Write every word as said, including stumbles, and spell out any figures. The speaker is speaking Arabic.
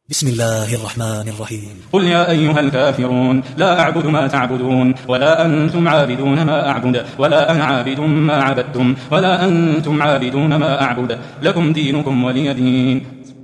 بسم الله الرحمن الرحيم. قل يا أيها الكافرون لا أعبد ما تعبدون ولا أنتم عابدون ما أعبد ولا أنا عابد ما عبدتم ولا أنتم عابدون ما أعبد لكم دينكم ولي دين.